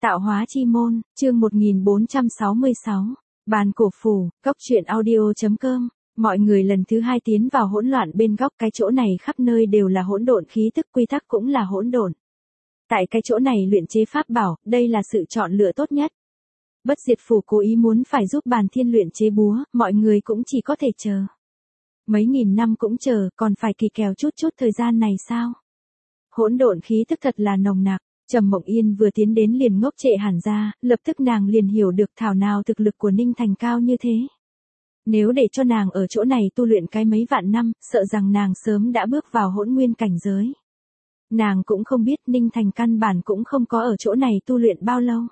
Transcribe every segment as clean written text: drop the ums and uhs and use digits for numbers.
Tạo hóa chi môn, chương 1466, bàn cổ phù, góc truyện audio.com. Mọi người lần thứ hai tiến vào hỗn loạn bên góc, cái chỗ này khắp nơi đều là hỗn độn khí tức, quy tắc cũng là hỗn độn. Tại cái chỗ này luyện chế pháp bảo, đây là sự chọn lựa tốt nhất. Bất diệt phù cố ý muốn phải giúp Bàn Thiên luyện chế búa, mọi người cũng chỉ có thể chờ. Mấy nghìn năm cũng chờ, còn phải kỳ kèo chút thời gian này sao? Hỗn độn khí tức thật là nồng nặc. Trầm Mộng Yên vừa tiến đến liền ngốc trệ hẳn ra, lập tức nàng liền hiểu được thảo nào thực lực của Ninh Thành cao như thế. Nếu để cho nàng ở chỗ này tu luyện cái mấy vạn năm, sợ rằng nàng sớm đã bước vào hỗn nguyên cảnh giới. Nàng cũng không biết Ninh Thành căn bản cũng không có ở chỗ này tu luyện bao lâu.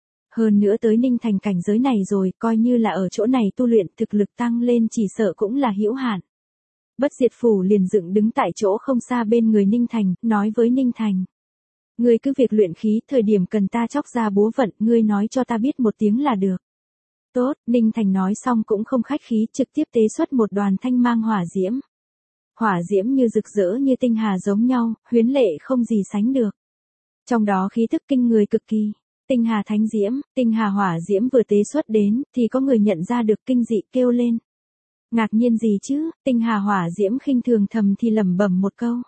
Hơn nữa tới Ninh Thành cảnh giới này rồi, coi như là ở chỗ này tu luyện, thực lực tăng lên chỉ sợ cũng là hữu hạn. Bất diệt phù liền dựng đứng tại chỗ không xa bên người Ninh Thành, nói với Ninh Thành. Ngươi cứ việc luyện khí, thời điểm cần ta chóc ra búa vận, ngươi nói cho ta biết một tiếng là được. Tốt, Ninh Thành nói xong cũng không khách khí, trực tiếp tế xuất một đoàn thanh mang hỏa diễm. Hỏa diễm như rực rỡ như tinh hà giống nhau, huyến lệ không gì sánh được. Trong đó khí thức kinh người cực kỳ. Tinh hà thánh diễm, tinh hà hỏa diễm vừa tế xuất đến, thì có người nhận ra được kinh dị kêu lên. Ngạc nhiên gì chứ, tinh hà hỏa diễm khinh thường thầm thì lẩm bẩm một câu.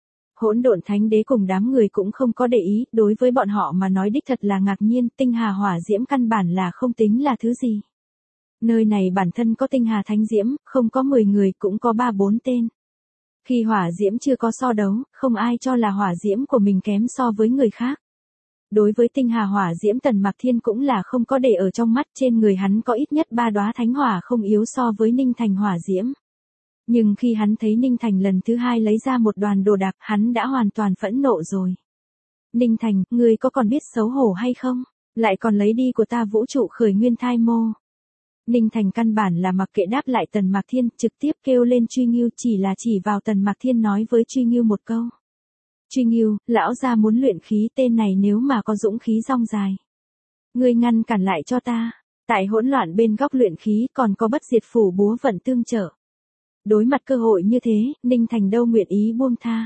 Hỗn độn thánh đế cùng đám người cũng không có để ý, đối với bọn họ mà nói đích thật là ngạc nhiên, tinh hà hỏa diễm căn bản là không tính là thứ gì. Nơi này bản thân có tinh hà thánh diễm, không có 10 người cũng có 3-4 tên. Khi hỏa diễm chưa có so đấu, không ai cho là hỏa diễm của mình kém so với người khác. Đối với tinh hà hỏa diễm Tần Mạc Thiên cũng là không có để ở trong mắt, trên người hắn có ít nhất 3 đóa thánh hỏa không yếu so với Ninh Thành hỏa diễm. Nhưng khi hắn thấy Ninh Thành lần thứ hai lấy ra một đoàn đồ đạc, hắn đã hoàn toàn phẫn nộ rồi. Ninh Thành, ngươi có còn biết xấu hổ hay không? Lại còn lấy đi của ta vũ trụ khởi nguyên thai mô. Ninh Thành căn bản là mặc kệ đáp lại Tần Mạc Thiên, trực tiếp kêu lên Truy Ngưu, chỉ là chỉ vào Tần Mạc Thiên nói với Truy Ngưu một câu. Truy Ngưu, lão gia muốn luyện khí, tên này nếu mà có dũng khí rong dài. Ngươi ngăn cản lại cho ta. Tại hỗn loạn bên góc luyện khí còn có bất diệt phù búa vận tương trợ. Đối mặt cơ hội như thế, Ninh Thành đâu nguyện ý buông tha.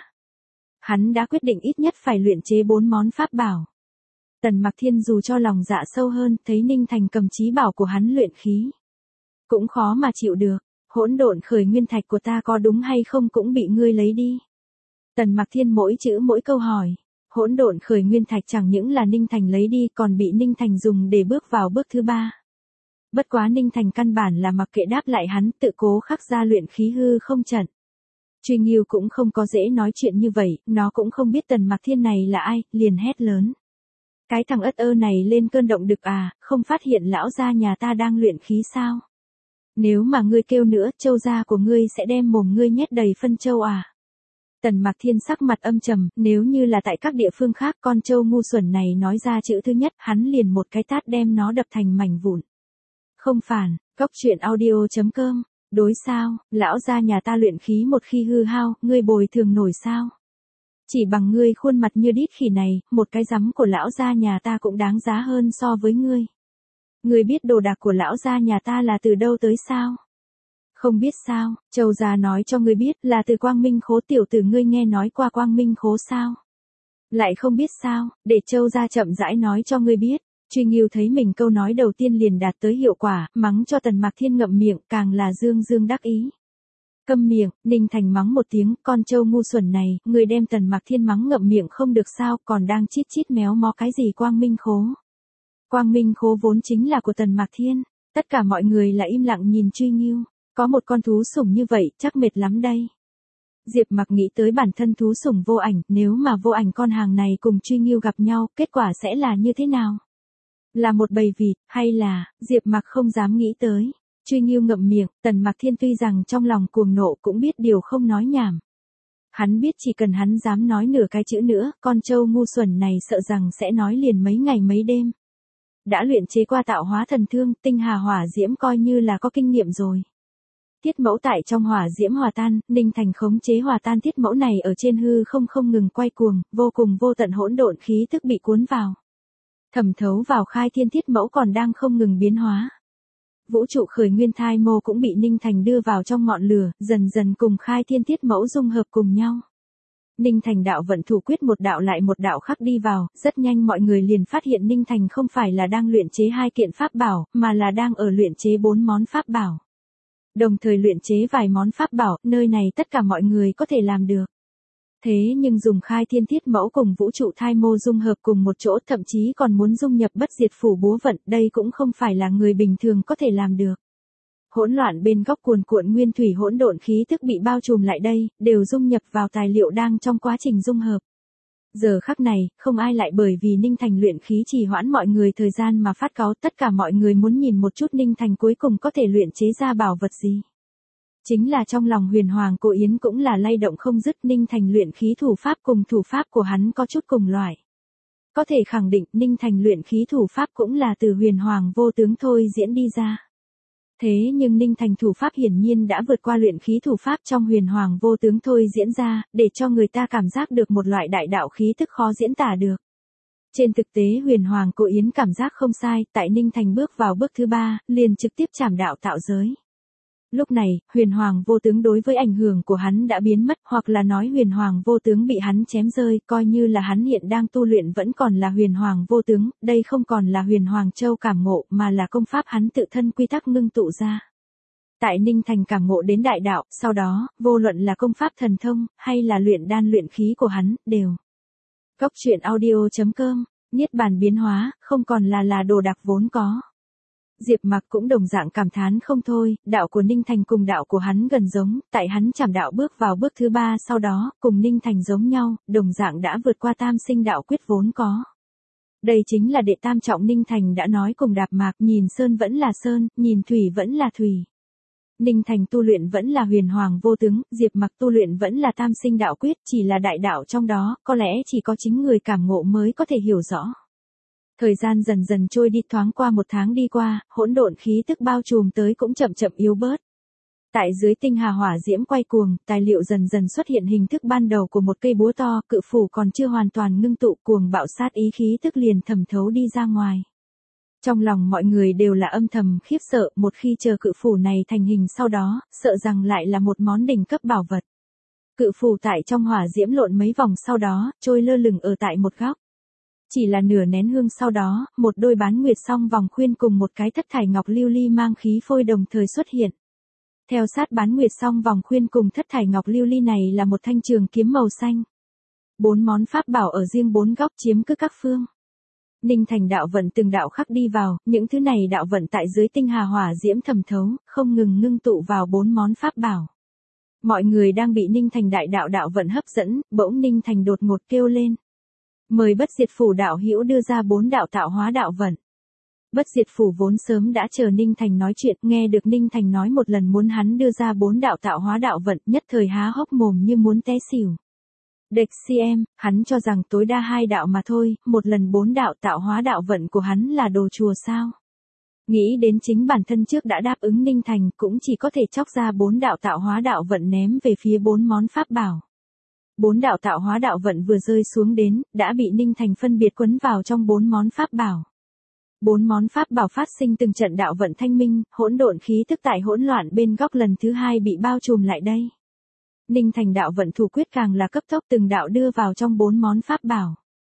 Hắn đã quyết định ít nhất phải luyện chế 4 món pháp bảo. Tần Mạc Thiên dù cho lòng dạ sâu hơn, thấy Ninh Thành cầm chí bảo của hắn luyện khí. Cũng khó mà chịu được, hỗn độn khởi nguyên thạch của ta có đúng hay không cũng bị ngươi lấy đi. Tần Mạc Thiên mỗi chữ mỗi câu hỏi. Hỗn độn khởi nguyên thạch chẳng những là Ninh Thành lấy đi còn bị Ninh Thành dùng để bước vào bước thứ 3. Bất quá Ninh Thành căn bản là mặc kệ đáp lại hắn, tự cố khắc ra luyện khí hư không trận. Truy Ngưu cũng không có dễ nói chuyện như vậy, nó cũng không biết Tần Mạc Thiên này là ai, liền hét lớn. Cái thằng ất ơ này lên cơn động đực à, không phát hiện lão gia nhà ta đang luyện khí sao? Nếu mà ngươi kêu nữa, châu gia của ngươi sẽ đem mồm ngươi nhét đầy phân châu à? Tần Mạc Thiên sắc mặt âm trầm, nếu như là tại các địa phương khác, con trâu ngu xuẩn này nói ra chữ thứ nhất, hắn liền một cái tát đem nó đập thành mảnh vụn. Không phản, góc truyện audio.com, đối sao, lão gia nhà ta luyện khí một khi hư hao, ngươi bồi thường nổi sao? Chỉ bằng ngươi khuôn mặt như đít khỉ này, một cái rắm của lão gia nhà ta cũng đáng giá hơn so với ngươi. Ngươi biết đồ đạc của lão gia nhà ta là từ đâu tới sao? Không biết sao, Châu gia nói cho ngươi biết là từ Quang Minh Khố, tiểu tử ngươi nghe nói qua Quang Minh Khố sao? Lại không biết sao, để Châu gia chậm rãi nói cho ngươi biết. Truy Ngưu thấy mình câu nói đầu tiên liền đạt tới hiệu quả, mắng cho Tần Mạc Thiên ngậm miệng, càng là dương đắc ý. Câm miệng, Ninh Thành mắng một tiếng, con trâu ngu xuẩn này, người đem Tần Mạc Thiên mắng ngậm miệng không được sao, còn đang chít méo mó cái gì Quang Minh Khố. Quang Minh Khố vốn chính là của Tần Mạc Thiên, tất cả mọi người là im lặng nhìn Truy Ngưu, có một con thú sủng như vậy, chắc mệt lắm đây. Diệp Mặc nghĩ tới bản thân thú sủng Vô Ảnh, nếu mà Vô Ảnh con hàng này cùng Truy Ngưu gặp nhau, kết quả sẽ là như thế nào? Là một bầy vịt, hay là, Diệp Mặc không dám nghĩ tới. Truy Ngưu ngậm miệng, Tần Mạc Thiên tuy rằng trong lòng cuồng nộ cũng biết điều không nói nhảm. Hắn biết chỉ cần hắn dám nói nửa cái chữ nữa, con trâu ngu xuẩn này sợ rằng sẽ nói liền mấy ngày mấy đêm. Đã luyện chế qua tạo hóa thần thương, tinh hà hỏa diễm coi như là có kinh nghiệm rồi. Thiết mẫu tại trong hỏa diễm hòa tan, Ninh Thành khống chế hòa tan thiết mẫu này ở trên hư không ngừng quay cuồng, vô cùng vô tận hỗn độn khí tức bị cuốn vào. Thẩm thấu vào khai thiên thiết mẫu còn đang không ngừng biến hóa. Vũ trụ khởi nguyên thai mô cũng bị Ninh Thành đưa vào trong ngọn lửa, dần dần cùng khai thiên thiết mẫu dung hợp cùng nhau. Ninh Thành đạo vận thủ quyết một đạo lại một đạo khắc đi vào, rất nhanh mọi người liền phát hiện Ninh Thành không phải là đang luyện chế 2 kiện pháp bảo, mà là đang ở luyện chế 4 món pháp bảo. Đồng thời luyện chế vài món pháp bảo, nơi này tất cả mọi người có thể làm được. Thế nhưng dùng khai thiên thiết mẫu cùng vũ trụ thai mô dung hợp cùng một chỗ, thậm chí còn muốn dung nhập bất diệt phủ búa vận, đây cũng không phải là người bình thường có thể làm được. Hỗn loạn bên góc cuồn cuộn nguyên thủy hỗn độn khí tức bị bao trùm lại đây, đều dung nhập vào tài liệu đang trong quá trình dung hợp. Giờ khắc này, không ai lại bởi vì Ninh Thành luyện khí trì hoãn mọi người thời gian mà phát cáu, tất cả mọi người muốn nhìn một chút Ninh Thành cuối cùng có thể luyện chế ra bảo vật gì. Chính là trong lòng Huyền Hoàng Cô Yến cũng là lay động không dứt, Ninh Thành luyện khí thủ pháp cùng thủ pháp của hắn có chút cùng loại. Có thể khẳng định Ninh Thành luyện khí thủ pháp cũng là từ Huyền Hoàng vô tướng thôi diễn đi ra. Thế nhưng Ninh Thành thủ pháp hiển nhiên đã vượt qua luyện khí thủ pháp trong Huyền Hoàng vô tướng thôi diễn ra, để cho người ta cảm giác được một loại đại đạo khí tức khó diễn tả được. Trên thực tế Huyền Hoàng Cô Yến cảm giác không sai, tại Ninh Thành bước vào bước thứ 3, liền trực tiếp chảm đạo tạo giới. Lúc này, Huyền Hoàng vô tướng đối với ảnh hưởng của hắn đã biến mất, hoặc là nói Huyền Hoàng vô tướng bị hắn chém rơi, coi như là hắn hiện đang tu luyện vẫn còn là Huyền Hoàng vô tướng, đây không còn là Huyền Hoàng Châu cảm ngộ mà là công pháp hắn tự thân quy tắc ngưng tụ ra. Tại Ninh Thành cảm ngộ đến đại đạo, sau đó, vô luận là công pháp thần thông, hay là luyện đan luyện khí của hắn, đều. Góc truyện audio.com, niết bàn biến hóa, không còn là đồ đạc vốn có. Diệp Mặc cũng đồng dạng cảm thán không thôi, đạo của Ninh Thành cùng đạo của hắn gần giống, tại hắn chảm đạo bước vào bước thứ 3 sau đó, cùng Ninh Thành giống nhau, đồng dạng đã vượt qua tam sinh đạo quyết vốn có. Đây chính là đệ tam trọng Ninh Thành đã nói cùng Đạp Mạc, nhìn sơn vẫn là sơn, nhìn thủy vẫn là thủy. Ninh Thành tu luyện vẫn là Huyền Hoàng vô tướng, Diệp Mặc tu luyện vẫn là tam sinh đạo quyết, chỉ là đại đạo trong đó, có lẽ chỉ có chính người cảm ngộ mới có thể hiểu rõ. Thời gian dần dần trôi đi, thoáng qua 1 tháng đi qua, hỗn độn khí tức bao trùm tới cũng chậm chậm yếu bớt. Tại dưới tinh hà hỏa diễm quay cuồng, tài liệu dần dần xuất hiện hình thức ban đầu của một cây búa to, cự phủ còn chưa hoàn toàn ngưng tụ, cuồng bạo sát ý khí tức liền thẩm thấu đi ra ngoài. Trong lòng mọi người đều là âm thầm khiếp sợ, một khi chờ cự phủ này thành hình sau đó, sợ rằng lại là một món đỉnh cấp bảo vật. Cự phủ tại trong hỏa diễm lộn mấy vòng sau đó, trôi lơ lửng ở tại một góc. Chỉ là nửa nén hương sau đó, một đôi bán nguyệt song vòng khuyên cùng một cái thất thải ngọc lưu ly mang khí phôi đồng thời xuất hiện. Theo sát bán nguyệt song vòng khuyên cùng thất thải ngọc lưu ly này là một thanh trường kiếm màu xanh. 4 món pháp bảo ở riêng 4 góc chiếm cứ các phương. Ninh Thành đạo vận từng đạo khắc đi vào, những thứ này đạo vận tại dưới tinh hà hỏa diễm thẩm thấu, không ngừng ngưng tụ vào 4 món pháp bảo. Mọi người đang bị Ninh Thành đại đạo vận hấp dẫn, bỗng Ninh Thành đột ngột kêu lên. Mời Bất Diệt Phủ đạo hữu đưa ra 4 đạo tạo hóa đạo vận. Bất Diệt Phủ vốn sớm đã chờ Ninh Thành nói chuyện, nghe được Ninh Thành nói một lần muốn hắn đưa ra 4 đạo tạo hóa đạo vận, nhất thời há hốc mồm như muốn té xỉu. Địch CM, hắn cho rằng tối đa 2 đạo mà thôi, một lần 4 đạo tạo hóa đạo vận của hắn là đồ chùa sao? Nghĩ đến chính bản thân trước đã đáp ứng Ninh Thành, cũng chỉ có thể chóc ra 4 đạo tạo hóa đạo vận ném về phía 4 món pháp bảo. 4 đạo tạo hóa đạo vận vừa rơi xuống đến, đã bị Ninh Thành phân biệt quấn vào trong 4 món pháp bảo. 4 món pháp bảo phát sinh từng trận đạo vận thanh minh, hỗn độn khí tức tại hỗn loạn bên góc lần thứ 2 bị bao trùm lại đây. Ninh Thành đạo vận thủ quyết càng là cấp tốc từng đạo đưa vào trong 4 món pháp bảo.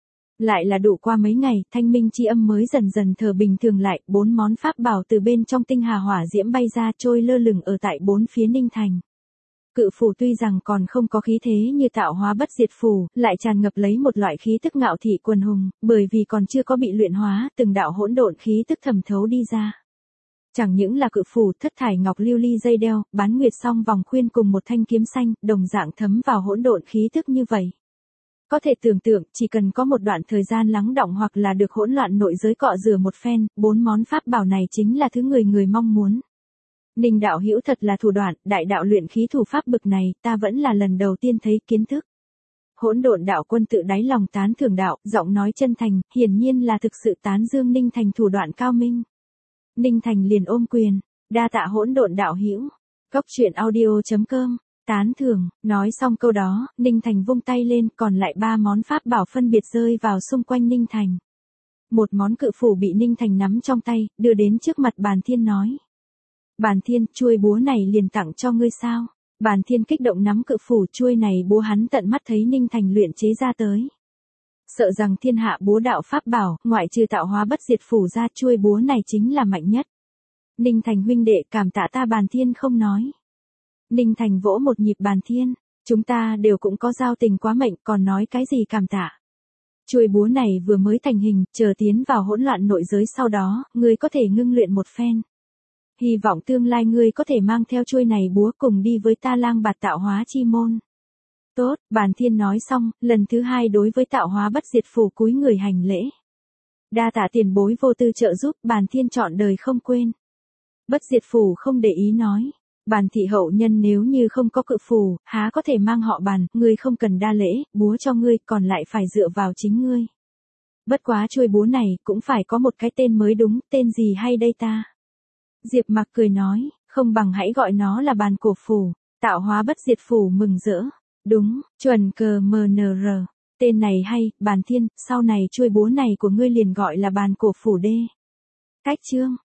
Lại là đủ qua mấy ngày, thanh minh chi âm mới dần dần thở bình thường lại, 4 món pháp bảo từ bên trong tinh hà hỏa diễm bay ra trôi lơ lửng ở tại 4 phía Ninh Thành. Cự phủ tuy rằng còn không có khí thế như tạo hóa bất diệt phủ, lại tràn ngập lấy một loại khí tức ngạo thị quần hùng, bởi vì còn chưa có bị luyện hóa, từng đạo hỗn độn khí tức thẩm thấu đi ra. Chẳng những là cự phủ, thất thải ngọc lưu ly dây đeo, bán nguyệt song vòng khuyên cùng một thanh kiếm xanh, đồng dạng thấm vào hỗn độn khí tức như vậy. Có thể tưởng tượng, chỉ cần có một đoạn thời gian lắng đọng hoặc là được hỗn loạn nội giới cọ rửa một phen, 4 món pháp bảo này chính là thứ người mong muốn. Ninh đạo hữu thật là thủ đoạn, đại đạo luyện khí thủ pháp bực này, ta vẫn là lần đầu tiên thấy kiến thức. Hỗn độn đạo quân tự đáy lòng tán thưởng đạo, giọng nói chân thành, hiển nhiên là thực sự tán dương Ninh Thành thủ đoạn cao minh. Ninh Thành liền ôm quyền, đa tạ hỗn độn đạo hữu. Góc truyện audio.com, tán thưởng, nói xong câu đó, Ninh Thành vung tay lên, còn lại 3 món pháp bảo phân biệt rơi vào xung quanh Ninh Thành. Một món cự phủ bị Ninh Thành nắm trong tay, đưa đến trước mặt Bàn Thiên nói. Bàn Thiên, chuôi búa này liền tặng cho ngươi sao? Bàn Thiên kích động nắm cự phủ, chuôi này búa hắn tận mắt thấy Ninh Thành luyện chế ra tới. Sợ rằng thiên hạ búa đạo pháp bảo, ngoại trừ tạo hóa bất diệt phủ ra, chuôi búa này chính là mạnh nhất. Ninh Thành huynh đệ, cảm tạ ta. Bàn Thiên không nói. Ninh Thành vỗ một nhịp Bàn Thiên, chúng ta đều cũng có giao tình quá mệnh, còn nói cái gì cảm tạ. Chuôi búa này vừa mới thành hình, chờ tiến vào hỗn loạn nội giới sau đó, ngươi có thể ngưng luyện một phen. Hy vọng tương lai ngươi có thể mang theo chuôi này búa cùng đi với ta lang bạt tạo hóa chi môn. Tốt, Bàn Thiên nói xong, lần thứ hai đối với tạo hóa bất diệt phủ cúi người hành lễ. Đa tạ tiền bối vô tư trợ giúp, Bàn Thiên trọn đời không quên. Bất diệt phủ không để ý nói. Bàn thị hậu nhân nếu như không có cự phù, há có thể mang họ Bàn, ngươi không cần đa lễ, búa cho ngươi, còn lại phải dựa vào chính ngươi. Bất quá chuôi búa này, cũng phải có một cái tên mới đúng, tên gì hay đây ta? Diệp Mặc cười nói, không bằng hãy gọi nó là Bàn Cổ Phủ. Tạo hóa bất diệt phủ mừng rỡ. Đúng, chuẩn cờ MNR. Tên này hay, Bàn Thiên, sau này chuôi búa này của ngươi liền gọi là Bàn Cổ Phủ đê. Cách chương.